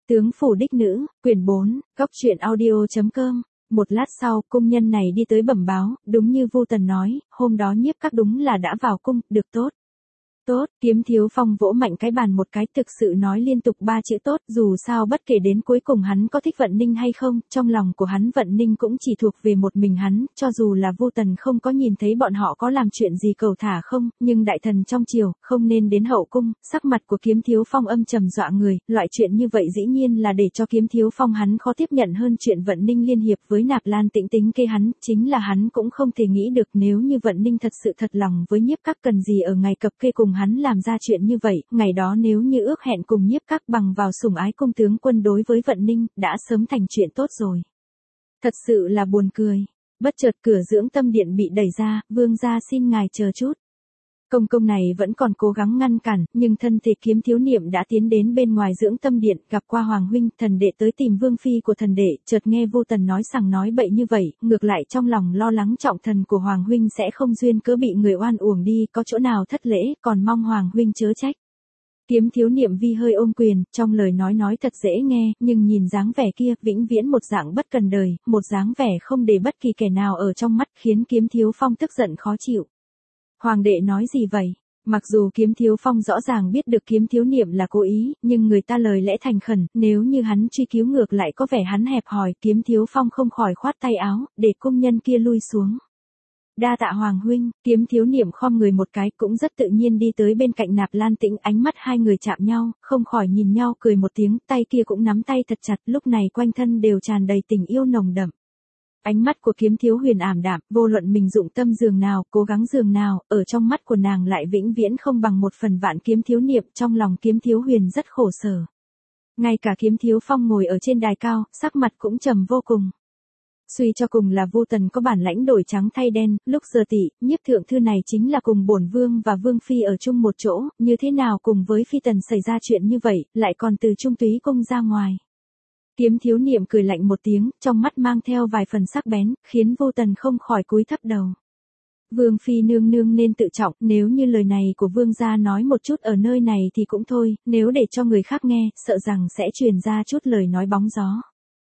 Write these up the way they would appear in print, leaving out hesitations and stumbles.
Tướng phủ đích nữ, quyển 4, góc truyện audio.com. Một lát sau, cung nhân này đi tới bẩm báo, đúng như Vu Tần nói, hôm đó Nhiếp Các đúng là đã vào cung, được tốt. Tốt, Kiếm Thiếu Phong vỗ mạnh cái bàn một cái, thực sự nói liên tục 3 chữ tốt, dù sao bất kể đến cuối cùng hắn có thích Vận Ninh hay không, trong lòng của hắn Vận Ninh cũng chỉ thuộc về một mình hắn, cho dù là Vu Tần không có nhìn thấy bọn họ có làm chuyện gì cầu thả không, nhưng đại thần trong triều, không nên đến hậu cung, sắc mặt của Kiếm Thiếu Phong âm trầm dọa người, loại chuyện như vậy dĩ nhiên là để cho Kiếm Thiếu Phong hắn khó tiếp nhận hơn chuyện Vận Ninh liên hiệp với Nạp Lan Tĩnh tính kê hắn, chính là hắn cũng không thể nghĩ được nếu như Vận Ninh thật sự thật lòng với Nhiếp Các cần gì ở ngày cập kê cùng hắn làm ra chuyện như vậy, ngày đó nếu như ước hẹn cùng Nhiếp Các bằng vào sủng ái cung tướng quân đối với Vận Ninh, đã sớm thành chuyện tốt rồi. Thật sự là buồn cười. Bất chợt cửa dưỡng tâm điện bị đẩy ra, vương gia xin ngài chờ chút. Công công này vẫn còn cố gắng ngăn cản, nhưng thân thể Kiếm Thiếu Niệm đã tiến đến bên ngoài dưỡng tâm điện, gặp qua Hoàng huynh, thần đệ tới tìm vương phi của thần đệ, chợt nghe Vu Tần nói sằng nói bậy như vậy, ngược lại trong lòng lo lắng trọng thần của Hoàng huynh sẽ không duyên cớ bị người oan uổng đi, có chỗ nào thất lễ, còn mong Hoàng huynh chớ trách. Kiếm Thiếu Niệm vi hơi ôm quyền, trong lời nói thật dễ nghe, nhưng nhìn dáng vẻ kia, vĩnh viễn một dạng bất cần đời, một dáng vẻ không để bất kỳ kẻ nào ở trong mắt, khiến Kiếm Thiếu Phong tức giận khó chịu. Hoàng đệ nói gì vậy? Mặc dù Kiếm Thiếu Phong rõ ràng biết được Kiếm Thiếu Niệm là cố ý, nhưng người ta lời lẽ thành khẩn, nếu như hắn truy cứu ngược lại có vẻ hắn hẹp hòi, Kiếm Thiếu Phong không khỏi khoát tay áo, để cung nhân kia lui xuống. Đa tạ Hoàng huynh, Kiếm Thiếu Niệm khom người một cái cũng rất tự nhiên đi tới bên cạnh Nạp Lan Tĩnh, ánh mắt hai người chạm nhau, không khỏi nhìn nhau cười một tiếng, tay kia cũng nắm tay thật chặt, lúc này quanh thân đều tràn đầy tình yêu nồng đậm. Ánh mắt của Kiếm Thiếu Huyền ảm đạm, vô luận mình dụng tâm giường nào, cố gắng giường nào, ở trong mắt của nàng lại vĩnh viễn không bằng một phần vạn Kiếm Thiếu Niệm, trong lòng Kiếm Thiếu Huyền rất khổ sở. Ngay cả Kiếm Thiếu Phong ngồi ở trên đài cao, sắc mặt cũng trầm vô cùng. Suy cho cùng là Vu Tần có bản lãnh đổi trắng thay đen, lúc giờ Nhiếp thượng thư này chính là cùng bổn vương và vương phi ở chung một chỗ, như thế nào cùng với phi tần xảy ra chuyện như vậy, lại còn từ Trung Túy cung ra ngoài. Kiếm Thiếu Niệm cười lạnh một tiếng, trong mắt mang theo vài phần sắc bén, khiến Vu Tần không khỏi cúi thấp đầu. Vương phi nương nương nên tự trọng, nếu như lời này của vương gia nói một chút ở nơi này thì cũng thôi, nếu để cho người khác nghe, sợ rằng sẽ truyền ra chút lời nói bóng gió.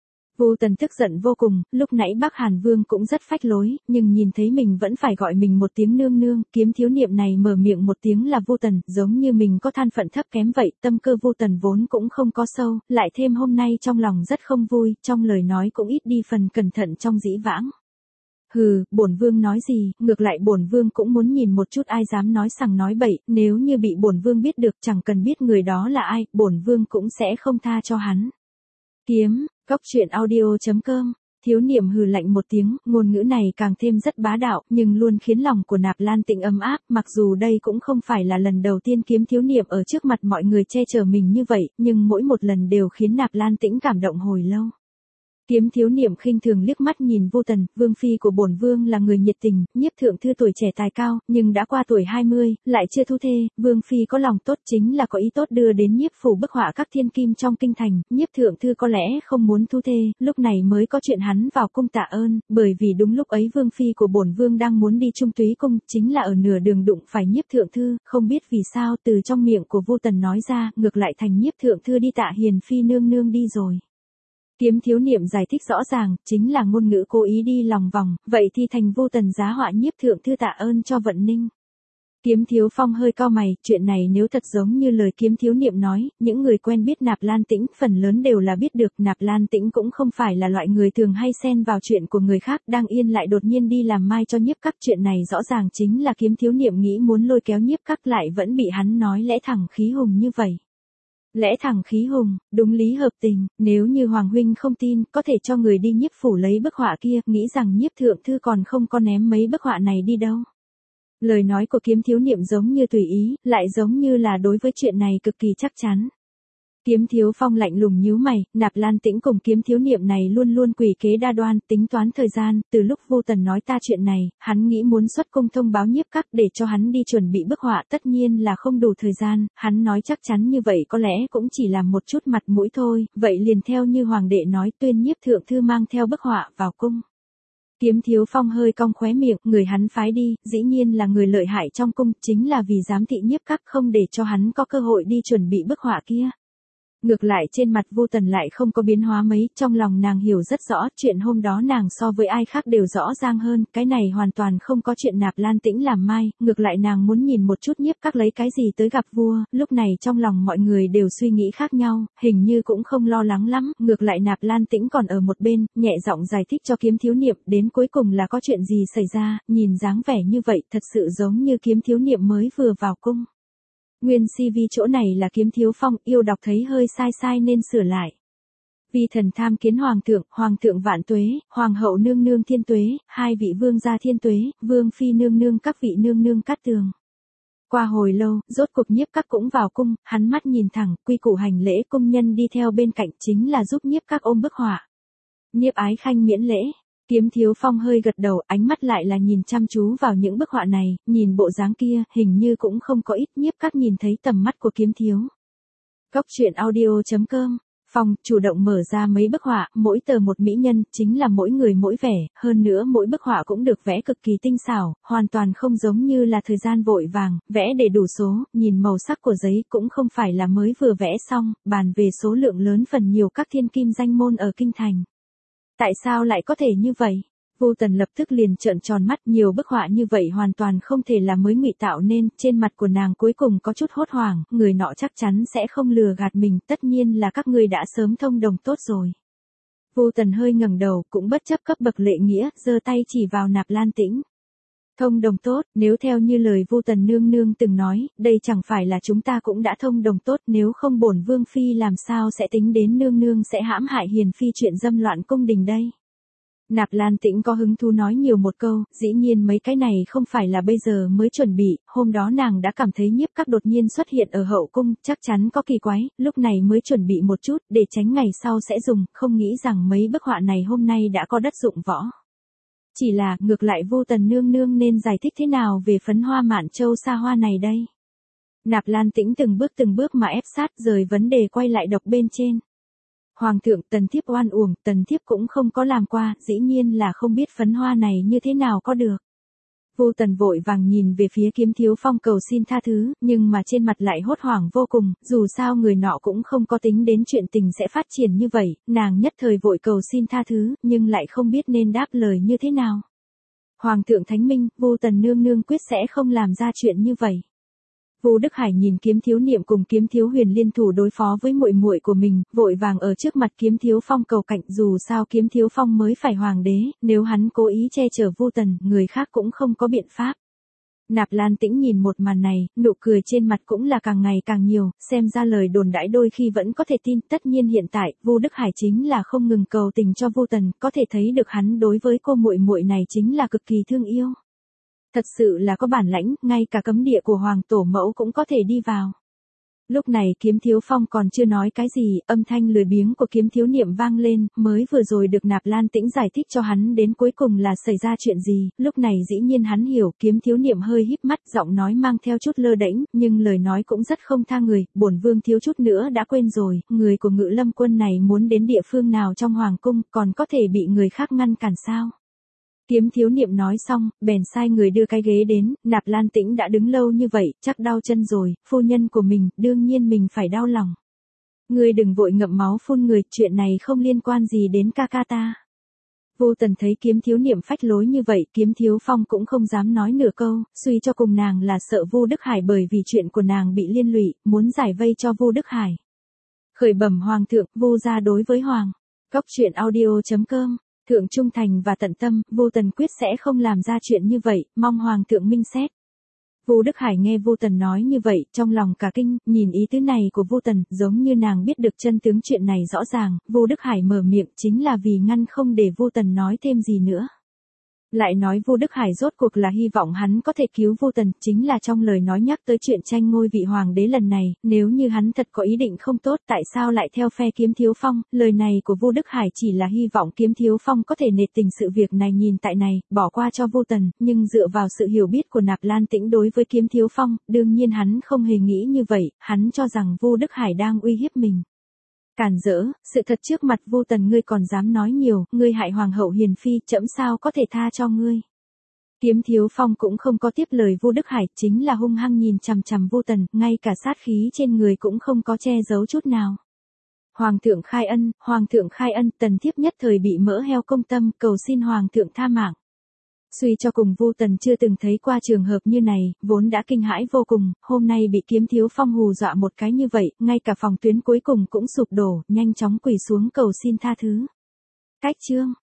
Vu Tần tức giận vô cùng, lúc nãy Bắc Hàn Vương cũng rất phách lối, nhưng nhìn thấy mình vẫn phải gọi mình một tiếng nương nương, Kiếm Thiếu Niệm này mở miệng một tiếng là Vu Tần, giống như mình có than phận thấp kém vậy, tâm cơ Vu Tần vốn cũng không có sâu, lại thêm hôm nay trong lòng rất không vui, trong lời nói cũng ít đi phần cẩn thận trong dĩ vãng. Hừ, bổn vương nói gì, ngược lại bổn vương cũng muốn nhìn một chút ai dám nói sằng nói bậy, nếu như bị bổn vương biết được chẳng cần biết người đó là ai, bổn vương cũng sẽ không tha cho hắn. Kiếm, góc truyện audio.com. Thiếu Niệm hừ lạnh một tiếng, ngôn ngữ này càng thêm rất bá đạo, nhưng luôn khiến lòng của Nạp Lan Tĩnh ấm áp, mặc dù đây cũng không phải là lần đầu tiên Kiếm Thiếu Niệm ở trước mặt mọi người che chở mình như vậy, nhưng mỗi một lần đều khiến Nạp Lan Tĩnh cảm động hồi lâu. Kiếm Thiếu Niệm khinh thường liếc mắt nhìn Vu Tần, vương phi của bổn vương là người nhiệt tình, Nhiếp thượng thư tuổi trẻ tài cao, nhưng đã qua tuổi 20, lại chưa thu thê, vương phi có lòng tốt chính là có ý tốt đưa đến Nhiếp phủ bức họa các thiên kim trong kinh thành, Nhiếp thượng thư có lẽ không muốn thu thê, lúc này mới có chuyện hắn vào cung tạ ơn, bởi vì đúng lúc ấy vương phi của bổn vương đang muốn đi Trung Túy cung, chính là ở nửa đường đụng phải Nhiếp thượng thư, không biết vì sao từ trong miệng của Vu Tần nói ra, ngược lại thành Nhiếp thượng thư đi tạ hiền phi nương nương đi rồi. Kiếm Thiếu Niệm giải thích rõ ràng, chính là ngôn ngữ cố ý đi lòng vòng, vậy thì thành Vu Tần giá họa Nhiếp thượng thư tạ ơn cho Vận Ninh. Kiếm Thiếu Phong hơi cau mày, chuyện này nếu thật giống như lời Kiếm Thiếu Niệm nói, những người quen biết Nạp Lan Tĩnh phần lớn đều là biết được, Nạp Lan Tĩnh cũng không phải là loại người thường hay xen vào chuyện của người khác, đang yên lại đột nhiên đi làm mai cho Nhiếp Các, chuyện này rõ ràng chính là Kiếm Thiếu Niệm nghĩ muốn lôi kéo Nhiếp Các lại vẫn bị hắn nói lẽ thẳng khí hùng như vậy. Lẽ thẳng khí hùng, đúng lý hợp tình, nếu như Hoàng huynh không tin, có thể cho người đi Nhiếp phủ lấy bức họa kia, nghĩ rằng Nhiếp thượng thư còn không có ném mấy bức họa này đi đâu. Lời nói của Kiếm Thiếu Niệm giống như tùy ý, lại giống như là đối với chuyện này cực kỳ chắc chắn. Kiếm Thiếu Phong lạnh lùng nhíu mày, Nạp Lan Tĩnh cùng Kiếm Thiếu Niệm này luôn luôn quỷ kế đa đoan, tính toán thời gian, từ lúc Vu Tần nói ta chuyện này, hắn nghĩ muốn xuất cung thông báo Nhiếp Các để cho hắn đi chuẩn bị bức họa, tất nhiên là không đủ thời gian, hắn nói chắc chắn như vậy có lẽ cũng chỉ là một chút mặt mũi thôi, vậy liền theo như Hoàng đệ nói tuyên Nhiếp thượng thư mang theo bức họa vào cung. Kiếm Thiếu Phong hơi cong khóe miệng, người hắn phái đi, dĩ nhiên là người lợi hại trong cung, chính là vì giám thị Nhiếp Các không để cho hắn có cơ hội đi chuẩn bị bức họa kia. Ngược lại trên mặt Vu Tần lại không có biến hóa mấy, trong lòng nàng hiểu rất rõ, chuyện hôm đó nàng so với ai khác đều rõ ràng hơn, cái này hoàn toàn không có chuyện Nạp Lan Tĩnh làm mai, ngược lại nàng muốn nhìn một chút Nhiếp Các lấy cái gì tới gặp vua, lúc này trong lòng mọi người đều suy nghĩ khác nhau, hình như cũng không lo lắng lắm, ngược lại Nạp Lan Tĩnh còn ở một bên, nhẹ giọng giải thích cho Kiếm Thiếu Niệm, đến cuối cùng là có chuyện gì xảy ra, nhìn dáng vẻ như vậy thật sự giống như Kiếm Thiếu Niệm mới vừa vào cung. Nguyên CV chỗ này là Kiếm Thiếu Phong, yêu đọc thấy hơi sai nên sửa lại. Vi thần tham kiến hoàng thượng vạn tuế, hoàng hậu nương nương thiên tuế, hai vị vương gia thiên tuế, vương phi nương nương các vị nương nương cát tường. Qua hồi lâu, rốt cuộc Nhiếp Các cũng vào cung, hắn mắt nhìn thẳng, quy củ hành lễ, cung nhân đi theo bên cạnh chính là giúp Nhiếp Các ôm bức họa. Nhiếp ái khanh miễn lễ. Kiếm Thiếu Phong hơi gật đầu, ánh mắt lại là nhìn chăm chú vào những bức họa này, nhìn bộ dáng kia, hình như cũng không có ít. Nhiếp Các nhìn thấy tầm mắt của Kiếm Thiếu. Góc truyện audio.com, Phong chủ động mở ra mấy bức họa, mỗi tờ một mỹ nhân, chính là mỗi người mỗi vẻ, hơn nữa mỗi bức họa cũng được vẽ cực kỳ tinh xảo, hoàn toàn không giống như là thời gian vội vàng, vẽ để đủ số, nhìn màu sắc của giấy cũng không phải là mới vừa vẽ xong, bàn về số lượng lớn phần nhiều các thiên kim danh môn ở kinh thành. Tại sao lại có thể như vậy? Vu Tần lập tức liền trợn tròn mắt, nhiều bức họa như vậy hoàn toàn không thể là mới ngụy tạo nên, trên mặt của nàng cuối cùng có chút hốt hoảng, người nọ chắc chắn sẽ không lừa gạt mình, tất nhiên là các ngươi đã sớm thông đồng tốt rồi. Vu Tần hơi ngẩng đầu, cũng bất chấp cấp bậc lễ nghĩa, giơ tay chỉ vào Nạp Lan Tĩnh. Thông đồng tốt, nếu theo như lời Vu Tần nương nương từng nói, đây chẳng phải là chúng ta cũng đã thông đồng tốt, nếu không bổn vương phi làm sao sẽ tính đến nương nương sẽ hãm hại hiền phi chuyện dâm loạn cung đình đây. Nạp Lan Tĩnh có hứng thú nói nhiều một câu, dĩ nhiên mấy cái này không phải là bây giờ mới chuẩn bị, hôm đó nàng đã cảm thấy Nhiếp Các đột nhiên xuất hiện ở hậu cung, chắc chắn có kỳ quái, lúc này mới chuẩn bị một chút, để tránh ngày sau sẽ dùng, không nghĩ rằng mấy bức họa này hôm nay đã có đất dụng võ. Chỉ là, ngược lại Vu Tần nương nương nên giải thích thế nào về phấn hoa Mạn Châu xa hoa này đây? Nạp Lan Tĩnh từng bước mà ép sát, rời vấn đề quay lại độc bên trên. Hoàng thượng, tần thiếp oan uổng, tần thiếp cũng không có làm qua, dĩ nhiên là không biết phấn hoa này như thế nào có được. Vu Tần vội vàng nhìn về phía Kiếm Thiếu Phong cầu xin tha thứ, nhưng mà trên mặt lại hốt hoảng vô cùng, dù sao người nọ cũng không có tính đến chuyện tình sẽ phát triển như vậy, nàng nhất thời vội cầu xin tha thứ, nhưng lại không biết nên đáp lời như thế nào. Hoàng thượng thánh minh, Vu Tần nương nương quyết sẽ không làm ra chuyện như vậy. Vu Đức Hải nhìn Kiếm Thiếu Niệm cùng Kiếm Thiếu Huyền liên thủ đối phó với muội muội của mình, vội vàng ở trước mặt Kiếm Thiếu Phong cầu cạnh, dù sao Kiếm Thiếu Phong mới phải hoàng đế, nếu hắn cố ý che chở Vu Tần, người khác cũng không có biện pháp. Nạp Lan Tĩnh nhìn một màn này, nụ cười trên mặt cũng là càng ngày càng nhiều, xem ra lời đồn đãi đôi khi vẫn có thể tin, tất nhiên hiện tại, Vu Đức Hải chính là không ngừng cầu tình cho Vu Tần, có thể thấy được hắn đối với cô muội muội này chính là cực kỳ thương yêu. Thật sự là có bản lãnh, ngay cả cấm địa của Hoàng Tổ Mẫu cũng có thể đi vào. Lúc này Kiếm Thiếu Phong còn chưa nói cái gì, âm thanh lười biếng của Kiếm Thiếu Niệm vang lên, mới vừa rồi được Nạp Lan Tĩnh giải thích cho hắn đến cuối cùng là xảy ra chuyện gì, lúc này dĩ nhiên hắn hiểu, Kiếm Thiếu Niệm hơi híp mắt, giọng nói mang theo chút lơ đễnh, nhưng lời nói cũng rất không tha người, bổn vương thiếu chút nữa đã quên rồi, người của Ngự Lâm quân này muốn đến địa phương nào trong hoàng cung, còn có thể bị người khác ngăn cản sao? Kiếm Thiếu Niệm nói xong, bèn sai người đưa cái ghế đến, Nạp Lan Tĩnh đã đứng lâu như vậy, chắc đau chân rồi, phu nhân của mình, đương nhiên mình phải đau lòng. Ngươi đừng vội ngậm máu phun người, chuyện này không liên quan gì đến ca ca ta. Vu Tần thấy Kiếm Thiếu Niệm phách lối như vậy, Kiếm Thiếu Phong cũng không dám nói nửa câu, suy cho cùng nàng là sợ Vu Đức Hải bởi vì chuyện của nàng bị liên lụy, muốn giải vây cho Vu Đức Hải. Khởi bẩm Hoàng thượng, Vu gia đối với Hoàng. Góc truyện audio.com, thượng trung thành và tận tâm, Vu Tần quyết sẽ không làm ra chuyện như vậy, mong Hoàng thượng minh xét. Vu Đức Hải nghe Vu Tần nói như vậy, trong lòng cả kinh, nhìn ý tứ này của Vu Tần, giống như nàng biết được chân tướng chuyện này rõ ràng, Vu Đức Hải mở miệng chính là vì ngăn không để Vu Tần nói thêm gì nữa. Lại nói Vu Đức Hải rốt cuộc là hy vọng hắn có thể cứu Vu Tần, chính là trong lời nói nhắc tới chuyện tranh ngôi vị hoàng đế lần này, nếu như hắn thật có ý định không tốt, tại sao lại theo phe Kiếm Thiếu Phong, lời này của Vu Đức Hải chỉ là hy vọng Kiếm Thiếu Phong có thể nể tình sự việc này nhìn tại này, bỏ qua cho Vu Tần, nhưng dựa vào sự hiểu biết của Nạp Lan Tĩnh đối với Kiếm Thiếu Phong, đương nhiên hắn không hề nghĩ như vậy, hắn cho rằng Vu Đức Hải đang uy hiếp mình. Càn rỡ, sự thật trước mặt Vu Tần ngươi còn dám nói nhiều, ngươi hại hoàng hậu hiền phi, trẫm sao có thể tha cho ngươi. Kiếm Thiếu Phong cũng không có tiếp lời Vu Đức Hải, chính là hung hăng nhìn chằm chằm Vu Tần, ngay cả sát khí trên người cũng không có che giấu chút nào. Hoàng thượng khai ân, Tần thiếp nhất thời bị mỡ heo công tâm, cầu xin Hoàng thượng tha mạng. Suy cho cùng Vu Tần chưa từng thấy qua trường hợp như này, vốn đã kinh hãi vô cùng, hôm nay bị Kiếm Thiếu Phong hù dọa một cái như vậy, ngay cả phòng tuyến cuối cùng cũng sụp đổ, nhanh chóng quỳ xuống cầu xin tha thứ. Cách chương